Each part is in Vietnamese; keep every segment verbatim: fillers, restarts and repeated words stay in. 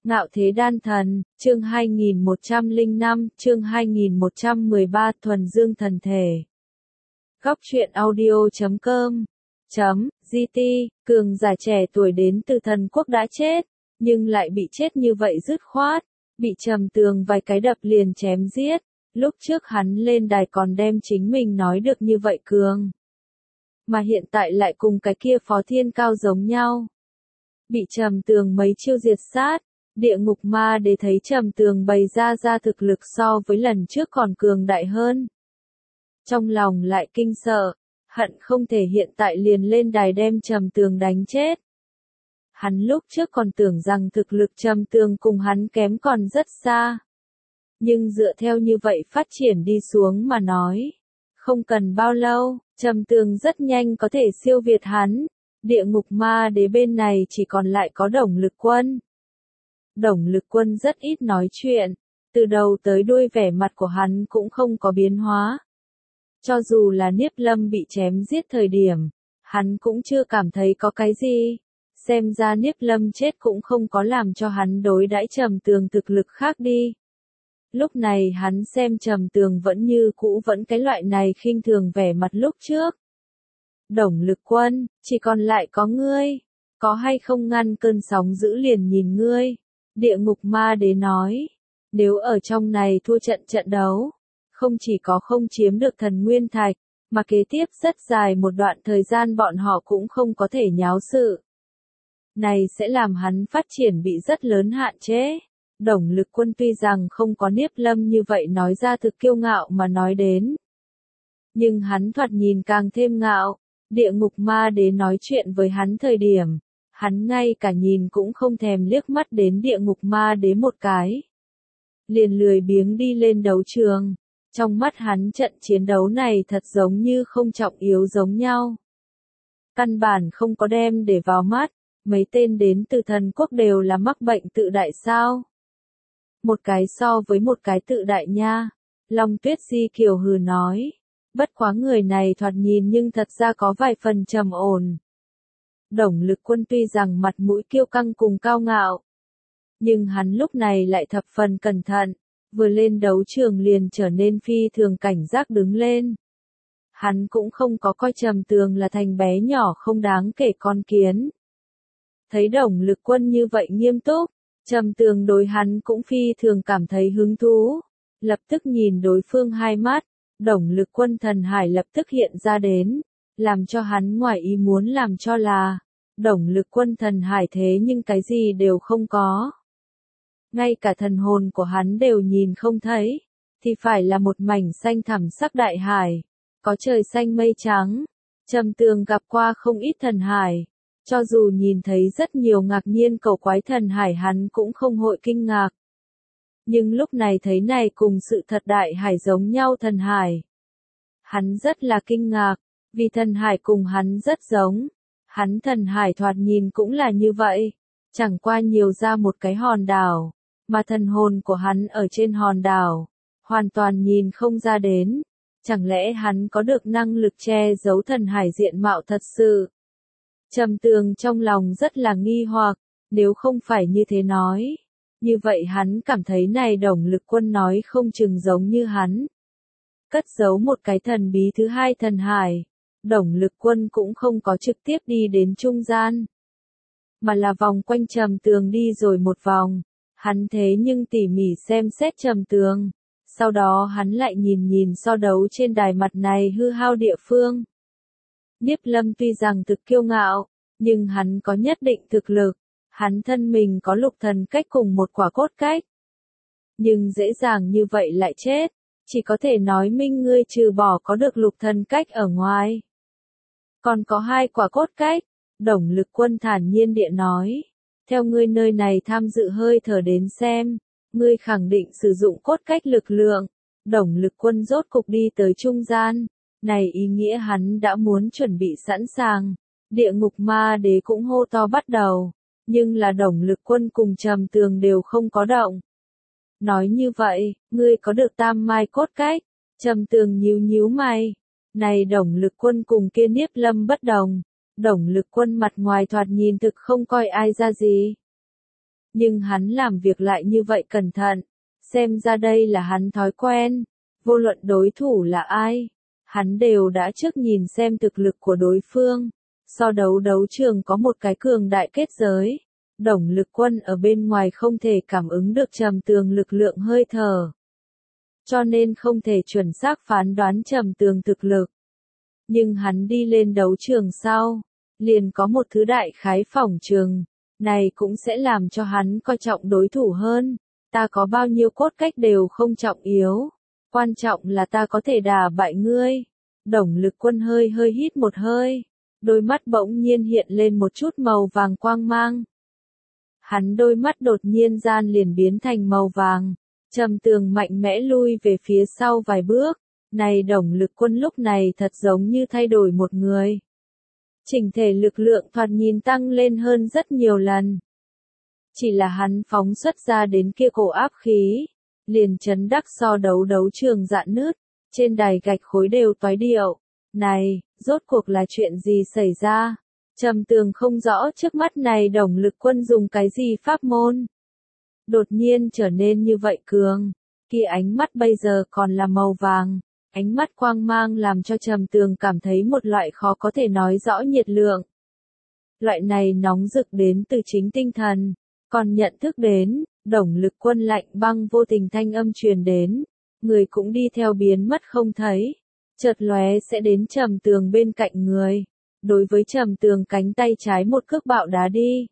Ngạo Thế Đan Thần, chương hai nghìn một trăm lẻ năm, chương hai nghìn một trăm mười ba, Thuần Dương Thần Thể. Góc truyện audio chấm com chấm giê tê, cường giả trẻ tuổi đến từ thần quốc đã chết, nhưng lại bị chết như vậy dứt khoát, bị Trầm Tường vài cái đập liền chém giết. Lúc trước hắn lên đài còn đem chính mình nói được như vậy cường, mà hiện tại lại cùng cái kia Phó Thiên Cao giống nhau, bị Trầm Tường mấy chiêu diệt sát. Địa ngục ma đế thấy Trầm Tường bày ra ra thực lực so với lần trước còn cường đại hơn, trong lòng lại kinh sợ, hận không thể hiện tại liền lên đài đem Trầm Tường đánh chết. Hắn lúc trước còn tưởng rằng thực lực Trầm Tường cùng hắn kém còn rất xa, nhưng dựa theo như vậy phát triển đi xuống mà nói, không cần bao lâu, Trầm Tường rất nhanh có thể siêu việt hắn. Địa ngục ma đế bên này chỉ còn lại có Đồng Lực Quân. Đồng Lực Quân rất ít nói chuyện, từ đầu tới đuôi vẻ mặt của hắn cũng không có biến hóa. Cho dù là Niếp Lâm bị chém giết thời điểm, hắn cũng chưa cảm thấy có cái gì. Xem ra Niếp Lâm chết cũng không có làm cho hắn đối đãi Trầm Tường thực lực khác đi. Lúc này hắn xem Trầm Tường vẫn như cũ vẫn cái loại này khinh thường vẻ mặt lúc trước. Đồng Lực Quân, chỉ còn lại có ngươi, có hay không ngăn cơn sóng dữ liền nhìn ngươi. Địa ngục ma đế nói, nếu ở trong này thua trận trận đấu, không chỉ có không chiếm được thần nguyên thạch, mà kế tiếp rất dài một đoạn thời gian bọn họ cũng không có thể nháo sự. Này sẽ làm hắn phát triển bị rất lớn hạn chế. Đồng Lực Quân tuy rằng không có Niếp Lâm như vậy nói ra thực kiêu ngạo mà nói đến, nhưng hắn thoạt nhìn càng thêm ngạo. Địa ngục ma đế nói chuyện với hắn thời điểm, hắn ngay cả nhìn cũng không thèm liếc mắt đến địa ngục ma đế một cái. Liền lười biếng đi lên đấu trường. Trong mắt hắn trận chiến đấu này thật giống như không trọng yếu giống nhau. Căn bản không có đem để vào mắt, mấy tên đến từ thần quốc đều là mắc bệnh tự đại sao. Một cái so với một cái tự đại nha. Long Tuyết Di kiều hừ nói. Bất quá người này thoạt nhìn nhưng thật ra có vài phần trầm ổn. Đồng Lực Quân tuy rằng mặt mũi kiêu căng cùng cao ngạo, nhưng hắn lúc này lại thập phần cẩn thận, vừa lên đấu trường liền trở nên phi thường cảnh giác đứng lên. Hắn cũng không có coi Trầm Tường là thành bé nhỏ không đáng kể con kiến. Thấy Đồng Lực Quân như vậy nghiêm túc, Trầm Tường đối hắn cũng phi thường cảm thấy hứng thú, lập tức nhìn đối phương hai mắt. Đồng Lực Quân thần hải lập tức hiện ra đến, làm cho hắn ngoài ý muốn làm cho là, Đồng Lực Quân thần hải thế nhưng cái gì đều không có. Ngay cả thần hồn của hắn đều nhìn không thấy, thì phải là một mảnh xanh thẳm sắc đại hải, có trời xanh mây trắng. Trầm Tường gặp qua không ít thần hải, cho dù nhìn thấy rất nhiều ngạc nhiên cầu quái thần hải hắn cũng không hội kinh ngạc. Nhưng lúc này thấy này cùng sự thật đại hải giống nhau thần hải, hắn rất là kinh ngạc, vì thần hải cùng hắn rất giống. Hắn thần hải thoạt nhìn cũng là như vậy, chẳng qua nhiều ra một cái hòn đảo, mà thần hồn của hắn ở trên hòn đảo, hoàn toàn nhìn không ra đến. Chẳng lẽ hắn có được năng lực che giấu thần hải diện mạo thật sự? Trầm Tường trong lòng rất là nghi hoặc, nếu không phải như thế nói. Như vậy hắn cảm thấy này Đồng Lực Quân nói không chừng giống như hắn. Cất giấu một cái thần bí thứ hai thần hải. Đồng Lực Quân cũng không có trực tiếp đi đến trung gian, mà là vòng quanh Trầm Tường đi rồi một vòng. Hắn thế nhưng tỉ mỉ xem xét Trầm Tường. Sau đó hắn lại nhìn nhìn so đấu trên đài mặt này hư hao địa phương. Niếp Lâm tuy rằng thực kiêu ngạo, nhưng hắn có nhất định thực lực. Hắn thân mình có lục thần cách cùng một quả cốt cách. Nhưng dễ dàng như vậy lại chết, chỉ có thể nói minh ngươi trừ bỏ có được lục thần cách ở ngoài, còn có hai quả cốt cách. Đồng Lực Quân thản nhiên địa nói, theo ngươi nơi này tham dự hơi thở đến xem, ngươi khẳng định sử dụng cốt cách lực lượng. Đồng Lực Quân rốt cục đi tới trung gian, này ý nghĩa hắn đã muốn chuẩn bị sẵn sàng. Địa ngục ma đế cũng hô to bắt đầu. Nhưng là Đồng Lực Quân cùng Trầm Tường đều không có động. Nói như vậy, ngươi có được tam mai cốt cách. Trầm Tường nhíu nhíu mày. Này Đồng Lực Quân cùng kia Niếp Lâm bất đồng. Đồng Lực Quân mặt ngoài thoạt nhìn thực không coi ai ra gì. Nhưng hắn làm việc lại như vậy cẩn thận, xem ra đây là hắn thói quen, vô luận đối thủ là ai, hắn đều đã trước nhìn xem thực lực của đối phương, so đấu đấu trường có một cái cường đại kết giới. Đồng Lực Quân ở bên ngoài không thể cảm ứng được Trầm Tường lực lượng hơi thở, cho nên không thể chuẩn xác phán đoán Trầm Tường thực lực. Nhưng hắn đi lên đấu trường sau, liền có một thứ đại khái phỏng trường, này cũng sẽ làm cho hắn coi trọng đối thủ hơn. Ta có bao nhiêu cốt cách đều không trọng yếu, quan trọng là ta có thể đả bại ngươi. Đồng Lực Quân hơi hơi hít một hơi, đôi mắt bỗng nhiên hiện lên một chút màu vàng quang mang. Hắn đôi mắt đột nhiên gian liền biến thành màu vàng, Trầm Tường mạnh mẽ lui về phía sau vài bước, này Đồng Lực Quân lúc này thật giống như thay đổi một người. Chỉnh thể lực lượng thoạt nhìn tăng lên hơn rất nhiều lần. Chỉ là hắn phóng xuất ra đến kia cổ áp khí, liền chấn đắc so đấu đấu trường dạn nứt, trên đài gạch khối đều toái điệu. Này, rốt cuộc là chuyện gì xảy ra? Trầm Tường không rõ trước mắt này Đồng Lực Quân dùng cái gì pháp môn. Đột nhiên trở nên như vậy cường, kia ánh mắt bây giờ còn là màu vàng, ánh mắt quang mang làm cho Trầm Tường cảm thấy một loại khó có thể nói rõ nhiệt lượng. Loại này nóng rực đến từ chính tinh thần, còn nhận thức đến, Đồng Lực Quân lạnh băng vô tình thanh âm truyền đến, người cũng đi theo biến mất không thấy, chợt lóe sẽ đến Trầm Tường bên cạnh người. Đối với Trầm Tường cánh tay trái một cước bạo đá đi.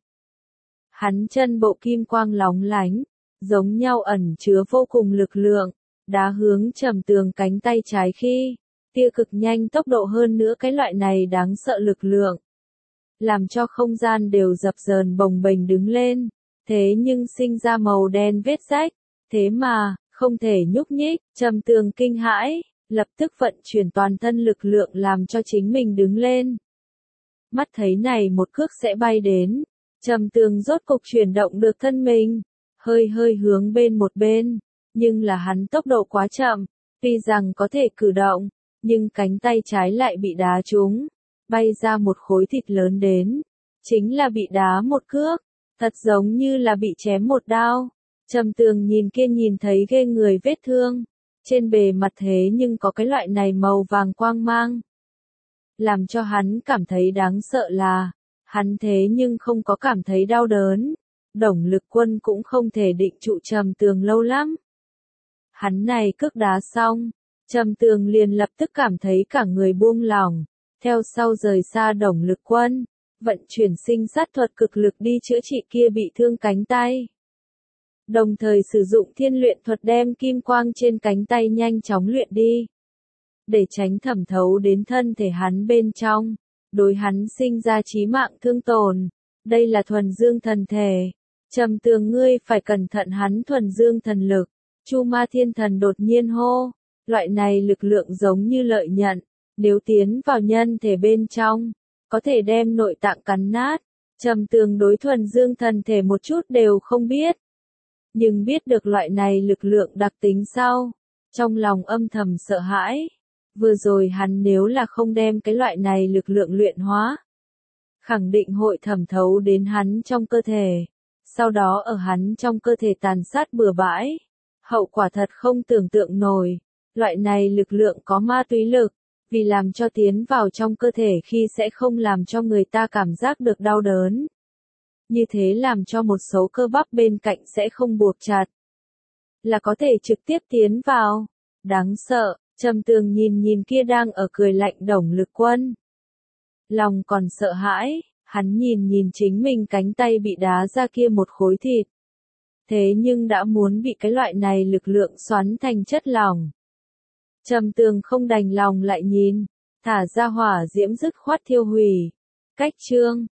Hắn chân bộ kim quang lóng lánh, giống nhau ẩn chứa vô cùng lực lượng, đá hướng Trầm Tường cánh tay trái khi, tia cực nhanh tốc độ hơn nữa cái loại này đáng sợ lực lượng. Làm cho không gian đều dập dờn bồng bềnh đứng lên, thế nhưng sinh ra màu đen vết rách, thế mà, không thể nhúc nhích, Trầm Tường kinh hãi, lập tức vận chuyển toàn thân lực lượng làm cho chính mình đứng lên. Mắt thấy này một cước sẽ bay đến, Trầm Tường rốt cục chuyển động được thân mình, hơi hơi hướng bên một bên, nhưng là hắn tốc độ quá chậm, tuy rằng có thể cử động, nhưng cánh tay trái lại bị đá trúng, bay ra một khối thịt lớn đến, chính là bị đá một cước, thật giống như là bị chém một đao. Trầm Tường nhìn kia nhìn thấy ghê người vết thương, trên bề mặt thế nhưng có cái loại này màu vàng quang mang. Làm cho hắn cảm thấy đáng sợ là, hắn thế nhưng không có cảm thấy đau đớn. Đồng Lực Quân cũng không thể định trụ Trầm Tường lâu lắm. Hắn này cước đá xong, Trầm Tường liền lập tức cảm thấy cả người buông lỏng, theo sau rời xa Đồng Lực Quân, vận chuyển sinh sát thuật cực lực đi chữa trị kia bị thương cánh tay. Đồng thời sử dụng thiên luyện thuật đem kim quang trên cánh tay nhanh chóng luyện đi. Để tránh thẩm thấu đến thân thể hắn bên trong, đối hắn sinh ra chí mạng thương tổn. Đây là thuần dương thần thể. Trầm Tường ngươi phải cẩn thận hắn thuần dương thần lực. Chu Ma Thiên Thần đột nhiên hô. Loại này lực lượng giống như lợi nhận. Nếu tiến vào nhân thể bên trong, có thể đem nội tạng cắn nát. Trầm Tường đối thuần dương thần thể một chút đều không biết. Nhưng biết được loại này lực lượng đặc tính sau. Trong lòng âm thầm sợ hãi. Vừa rồi hắn nếu là không đem cái loại này lực lượng luyện hóa, khẳng định hội thẩm thấu đến hắn trong cơ thể, sau đó ở hắn trong cơ thể tàn sát bừa bãi. Hậu quả thật không tưởng tượng nổi, loại này lực lượng có ma túy lực, vì làm cho tiến vào trong cơ thể khi sẽ không làm cho người ta cảm giác được đau đớn. Như thế làm cho một số cơ bắp bên cạnh sẽ không buộc chặt, là có thể trực tiếp tiến vào. Đáng sợ. Trầm Tường nhìn nhìn kia đang ở cười lạnh Đồng Lực Quân. Lòng còn sợ hãi, hắn nhìn nhìn chính mình cánh tay bị đá ra kia một khối thịt. Thế nhưng đã muốn bị cái loại này lực lượng xoắn thành chất lỏng. Trầm Tường không đành lòng lại nhìn, thả ra hỏa diễm dứt khoát thiêu hủy. Cách chương